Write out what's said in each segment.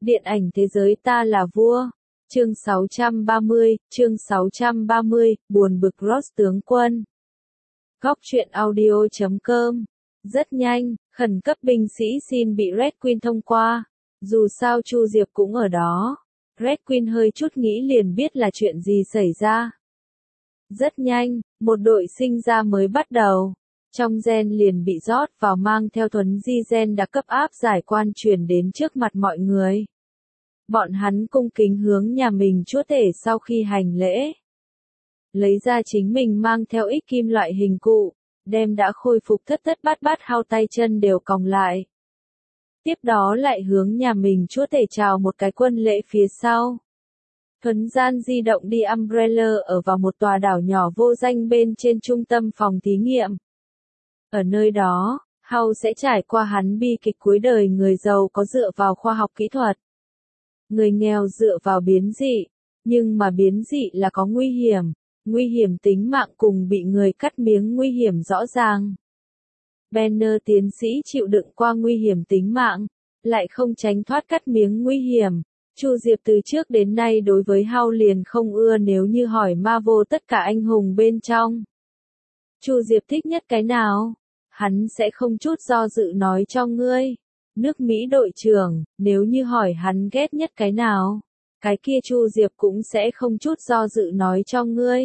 Điện ảnh thế giới ta là vua. Chương 630, buồn bực Ross tướng quân. Góc truyện audio.com. Rất nhanh, khẩn cấp binh sĩ xin bị Red Queen thông qua. Dù sao Chu Diệp cũng ở đó. Red Queen hơi chút nghĩ liền biết là chuyện gì xảy ra. Rất nhanh, một đội sinh ra mới bắt đầu. Trong gen liền bị rót vào mang theo thuấn di gen đã cấp áp giải quan truyền đến trước mặt mọi người. Bọn hắn cung kính hướng nhà mình chúa tể sau khi hành lễ. Lấy ra chính mình mang theo ít kim loại hình cụ, đem đã khôi phục thất bát bát hao tay chân đều còng lại. Tiếp đó lại hướng nhà mình chúa tể chào một cái quân lễ phía sau. Thuấn gian di động đi Umbrella ở vào một tòa đảo nhỏ vô danh bên trên trung tâm phòng thí nghiệm. Ở nơi đó, Hao sẽ trải qua hắn bi kịch cuối đời người giàu có dựa vào khoa học kỹ thuật. Người nghèo dựa vào biến dị, nhưng mà biến dị là có nguy hiểm tính mạng cùng bị người cắt miếng nguy hiểm rõ ràng. Banner tiến sĩ chịu đựng qua nguy hiểm tính mạng, lại không tránh thoát cắt miếng nguy hiểm. Chu Diệp từ trước đến nay đối với Hao liền không ưa nếu như hỏi Marvel tất cả anh hùng bên trong. Chu Diệp thích nhất cái nào? Hắn sẽ không chút do dự nói cho ngươi. Nước Mỹ đội trưởng, nếu như hỏi hắn ghét nhất cái nào? Cái kia Chu Diệp cũng sẽ không chút do dự nói cho ngươi.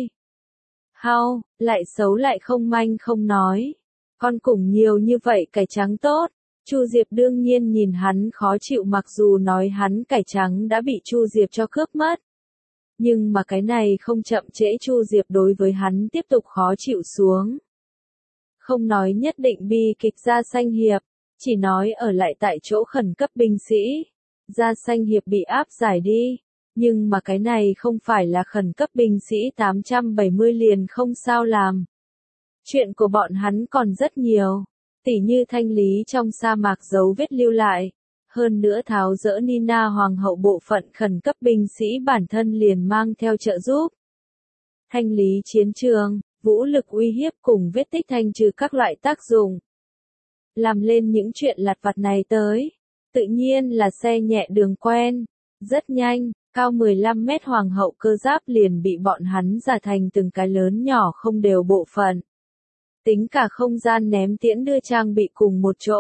Hao, lại xấu lại không manh không nói. Con củng nhiều như vậy cải trắng tốt. Chu Diệp đương nhiên nhìn hắn khó chịu mặc dù nói hắn cải trắng đã bị Chu Diệp cho cướp mất. Nhưng mà cái này không chậm trễ Chu Diệp đối với hắn tiếp tục khó chịu xuống. Không nói nhất định bi kịch Gia Xanh Hiệp, chỉ nói ở lại tại chỗ khẩn cấp binh sĩ. Gia Xanh Hiệp bị áp giải đi, nhưng mà cái này không phải là khẩn cấp binh sĩ 870 liền không sao làm. Chuyện của bọn hắn còn rất nhiều, tỉ như thanh lý trong sa mạc dấu vết lưu lại, hơn nữa tháo dỡ Nina hoàng hậu bộ phận khẩn cấp binh sĩ bản thân liền mang theo trợ giúp. Thanh lý chiến trường, vũ lực uy hiếp cùng vết tích thanh trừ các loại tác dụng. Làm lên những chuyện lặt vặt này tới, tự nhiên là xe nhẹ đường quen, rất nhanh, cao 15 mét hoàng hậu cơ giáp liền bị bọn hắn rà thành từng cái lớn nhỏ không đều bộ phận. Tính cả không gian ném tiễn đưa trang bị cùng một chỗ.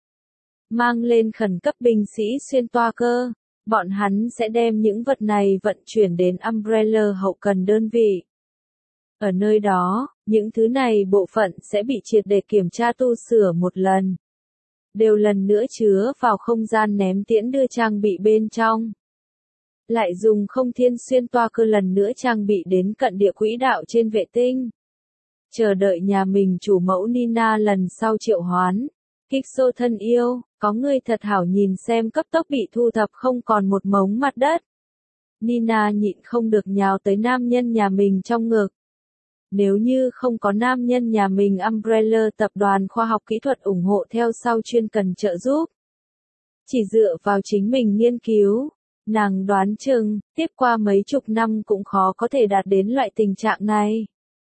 Mang lên khẩn cấp binh sĩ xuyên toa cơ, bọn hắn sẽ đem những vật này vận chuyển đến Umbrella hậu cần đơn vị. Ở nơi đó, những thứ này bộ phận sẽ bị triệt để kiểm tra tu sửa một lần. Đều lần nữa chứa vào không gian ném tiễn đưa trang bị bên trong. Lại dùng không thiên xuyên toa cơ lần nữa trang bị đến cận địa quỹ đạo trên vệ tinh. Chờ đợi nhà mình chủ mẫu Nina lần sau triệu hoán. Kixo thân yêu, có người thật hảo nhìn xem cấp tốc bị thu thập không còn một mống mặt đất. Nina nhịn không được nhào tới nam nhân nhà mình trong ngực. Nếu như không có nam nhân nhà mình Umbrella tập đoàn khoa học kỹ thuật ủng hộ theo sau chuyên cần trợ giúp. Chỉ dựa vào chính mình nghiên cứu, nàng đoán chừng, tiếp qua mấy chục năm cũng khó có thể đạt đến loại tình trạng này.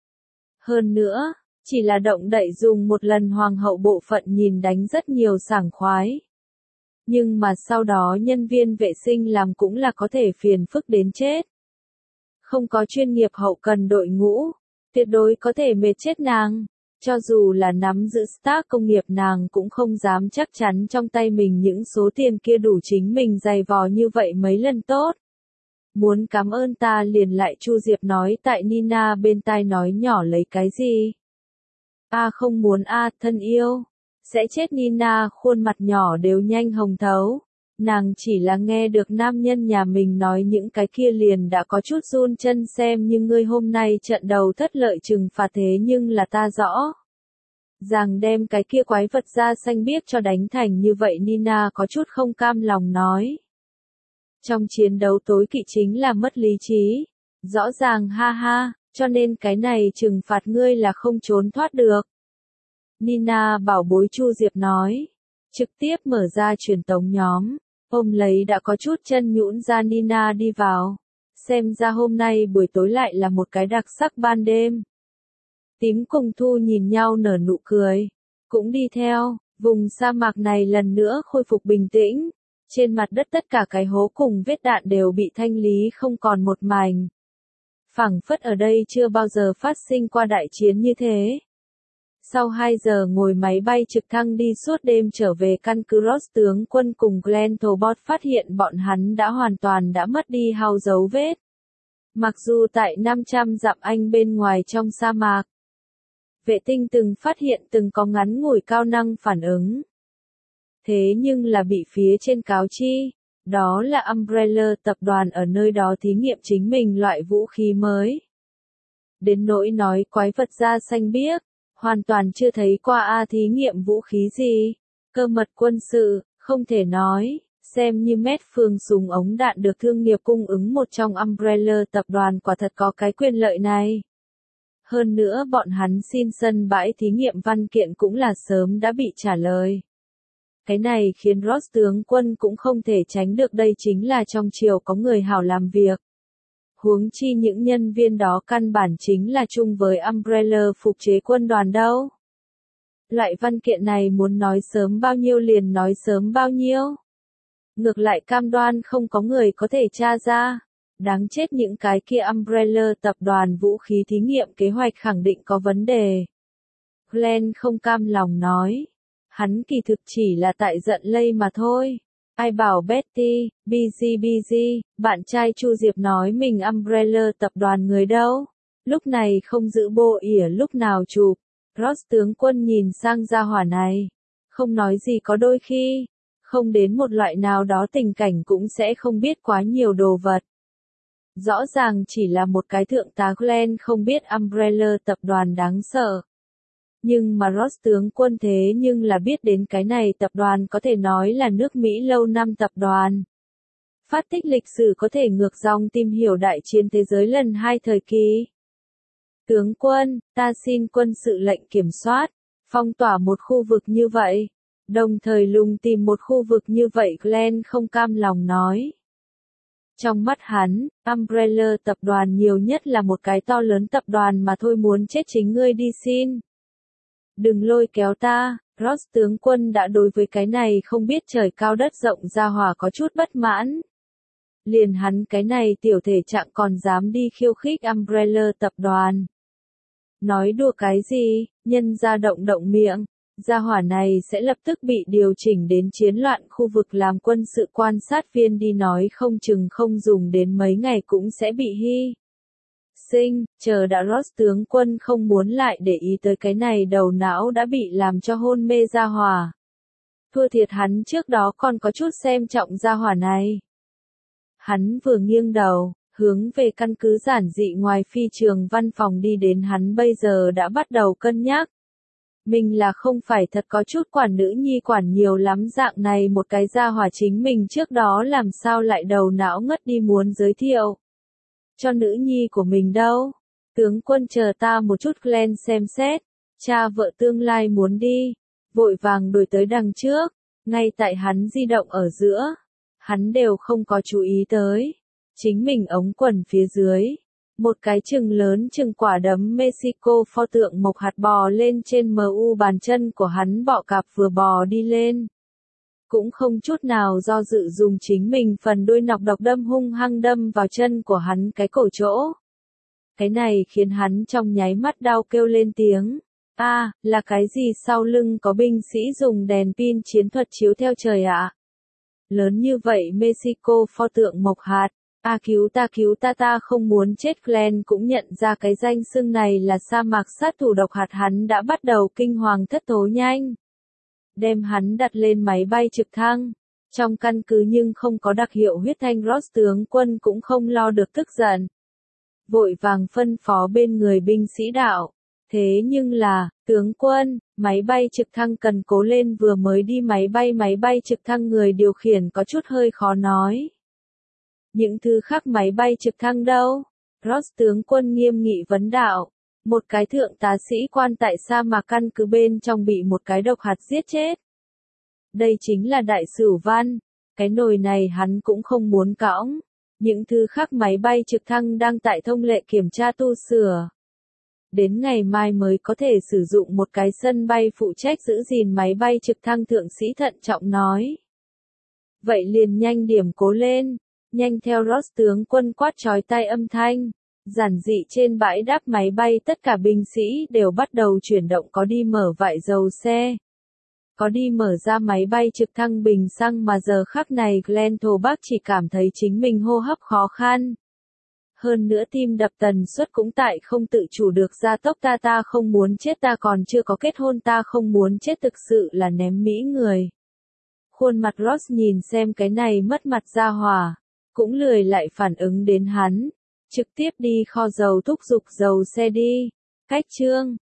Hơn nữa, chỉ là động đậy dùng một lần hoàng hậu bộ phận nhìn đánh rất nhiều sảng khoái. Nhưng mà sau đó nhân viên vệ sinh làm cũng là có thể phiền phức đến chết. Không có chuyên nghiệp hậu cần đội ngũ, tuyệt đối có thể mệt chết nàng. Cho dù là nắm giữ Stark công nghiệp nàng cũng không dám chắc chắn trong tay mình những số tiền kia đủ chính mình dày vò như vậy mấy lần tốt. Muốn cảm ơn ta liền lại Chu Diệp nói tại Nina bên tai nói nhỏ lấy cái gì. Không muốn thân yêu. Sẽ chết Nina khuôn mặt nhỏ đều nhanh hồng thấu. Nàng chỉ là nghe được nam nhân nhà mình nói những cái kia liền đã có chút run chân xem như ngươi hôm nay trận đầu thất lợi trừng phạt thế nhưng là ta rõ. Rằng đem cái kia quái vật da xanh biếc cho đánh thành như vậy Nina có chút không cam lòng nói. Trong chiến đấu tối kỵ chính là mất lý trí. Rõ ràng ha, cho nên cái này trừng phạt ngươi là không trốn thoát được. Nina bảo bối Chu Diệp nói. Trực tiếp mở ra truyền tống nhóm. Ôm lấy đã có chút chân nhũn ra Nina đi vào. Xem ra hôm nay buổi tối lại là một cái đặc sắc ban đêm. Tím cùng Thu nhìn nhau nở nụ cười. Cũng đi theo, vùng sa mạc này lần nữa khôi phục bình tĩnh. Trên mặt đất tất cả cái hố cùng vết đạn đều bị thanh lý không còn một mảnh. Phảng phất ở đây chưa bao giờ phát sinh qua đại chiến như thế. Sau 2 giờ ngồi máy bay trực thăng đi suốt đêm trở về căn cứ Ross, tướng quân cùng Glenn Talbot phát hiện bọn hắn đã hoàn toàn đã mất đi hao dấu vết. Mặc dù tại 500 dặm Anh bên ngoài trong sa mạc, vệ tinh từng phát hiện từng có ngắn ngủi cao năng phản ứng. Thế nhưng là bị phía trên cáo chi, đó là Umbrella tập đoàn ở nơi đó thí nghiệm chính mình loại vũ khí mới. Đến nỗi nói quái vật da xanh biếc, hoàn toàn chưa thấy qua thí nghiệm vũ khí gì. Cơ mật quân sự, không thể nói, xem như mét phương súng ống đạn được thương nghiệp cung ứng một trong Umbrella tập đoàn quả thật có cái quyền lợi này. Hơn nữa bọn hắn xin sân bãi thí nghiệm văn kiện cũng là sớm đã bị trả lời. Cái này khiến Ross tướng quân cũng không thể tránh được, đây chính là trong triều có người hảo làm việc. Huống chi những nhân viên đó căn bản chính là chung với Umbrella phục chế quân đoàn đâu. Loại văn kiện này muốn nói sớm bao nhiêu liền nói sớm bao nhiêu. Ngược lại cam đoan không có người có thể tra ra. Đáng chết những cái kia Umbrella tập đoàn vũ khí thí nghiệm kế hoạch khẳng định có vấn đề. Glenn không cam lòng nói. Hắn kỳ thực chỉ là tại giận lây mà thôi. Ai bảo Betty, BG, bạn trai Chu Diệp nói mình Umbrella tập đoàn người đâu. Lúc này không giữ bộ ỉa lúc nào chụp. Ross tướng quân nhìn sang gia hỏa này. Không nói gì, có đôi khi, không đến một loại nào đó tình cảnh cũng sẽ không biết quá nhiều đồ vật. Rõ ràng chỉ là một cái thượng tá Glenn không biết Umbrella tập đoàn đáng sợ. Nhưng mà Ross tướng quân thế nhưng là biết đến cái này tập đoàn có thể nói là nước Mỹ lâu năm tập đoàn. Phát tích lịch sử có thể ngược dòng tìm hiểu đại chiến thế giới lần 2 thời kỳ. Tướng quân, ta xin quân sự lệnh kiểm soát, phong tỏa một khu vực như vậy. Đồng thời lùng tìm một khu vực như vậy, Glenn không cam lòng nói. Trong mắt hắn, Umbrella tập đoàn nhiều nhất là một cái to lớn tập đoàn mà thôi, muốn chết chính ngươi đi xin. Đừng lôi kéo ta, Ross tướng quân đã đối với cái này không biết trời cao đất rộng ra hỏa có chút bất mãn. Liền hắn cái này tiểu thể trạng còn dám đi khiêu khích Umbrella tập đoàn. Nói đùa cái gì, nhân ra động miệng, gia hỏa này sẽ lập tức bị điều chỉnh đến chiến loạn khu vực làm quân sự quan sát viên đi, nói không chừng không dùng đến mấy ngày cũng sẽ bị hy sinh. Chờ đã Ross tướng quân không muốn lại để ý tới cái này, đầu não đã bị làm cho hôn mê gia hỏa. Thua thiệt hắn trước đó còn có chút xem trọng gia hỏa này. Hắn vừa nghiêng đầu, hướng về căn cứ giản dị ngoài phi trường văn phòng đi đến, hắn bây giờ đã bắt đầu cân nhắc. Mình là không phải thật có chút quản nữ nhi quản nhiều lắm, dạng này một cái gia hỏa chính mình trước đó làm sao lại đầu não ngất đi muốn giới thiệu cho nữ nhi của mình đâu. Tướng quân chờ ta một chút, Glenn xem xét, cha vợ tương lai muốn đi, vội vàng đuổi tới đằng trước, ngay tại hắn di động ở giữa, hắn đều không có chú ý tới. Chính mình ống quần phía dưới, một cái chừng lớn chừng quả đấm Mexico pho tượng mộc hạt bò lên trên mu bàn chân của hắn, bọ cạp vừa bò đi lên. Cũng không chút nào do dự dùng chính mình phần đuôi nọc độc đâm hung hăng đâm vào chân của hắn cái cổ chỗ. Cái này khiến hắn trong nháy mắt đau kêu lên tiếng. Là cái gì, sau lưng có binh sĩ dùng đèn pin chiến thuật chiếu theo trời ạ? Lớn như vậy Mexico pho tượng mộc hạt. Cứu ta, ta không muốn chết. Glenn cũng nhận ra cái danh xưng này là sa mạc sát thủ độc hạt, hắn đã bắt đầu kinh hoàng thất thố nhanh. Đem hắn đặt lên máy bay trực thăng. Trong căn cứ nhưng không có đặc hiệu huyết thanh, Ross tướng quân cũng không lo được tức giận. Vội vàng phân phó bên người binh sĩ đạo. Thế nhưng là, tướng quân, máy bay trực thăng cần cố lên, vừa mới đi máy bay trực thăng người điều khiển có chút hơi khó nói. Những thứ khác máy bay trực thăng đâu? Ross tướng quân nghiêm nghị vấn đạo. Một cái thượng tá sĩ quan tại sa mạc căn cứ bên trong bị một cái độc hạt giết chết. Đây chính là đại sửu văn. Cái nồi này hắn cũng không muốn cõng. Những thứ khác máy bay trực thăng đang tại thông lệ kiểm tra tu sửa. Đến ngày mai mới có thể sử dụng một cái sân bay phụ trách giữ gìn máy bay trực thăng, thượng sĩ thận trọng nói. Vậy liền nhanh điểm cố lên. Nhanh theo Ross tướng quân quát chói tai âm thanh. Giản dị trên bãi đáp máy bay tất cả binh sĩ đều bắt đầu chuyển động, có đi mở vại dầu xe. Có đi mở ra máy bay trực thăng bình xăng, mà giờ khắc này Glenn Thobak chỉ cảm thấy chính mình hô hấp khó khăn. Hơn nữa tim đập tần suất cũng tại không tự chủ được gia tốc. Ta không muốn chết, ta còn chưa có kết hôn, ta không muốn chết, thực sự là ném mỹ người. Khuôn mặt Ross nhìn xem cái này mất mặt gia hỏa, cũng lười lại phản ứng đến hắn, trực tiếp đi kho dầu thúc giục dầu xe đi. Cách chương